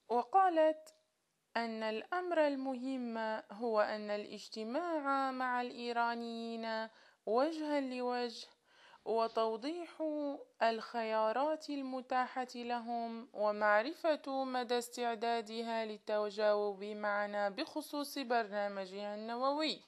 وقالت أن الأمر المهم هو أن الاجتماع مع الإيرانيين وجها لوجه وتوضيح الخيارات المتاحة لهم ومعرفة مدى استعدادها للتجاوب معنا بخصوص برنامجها النووي.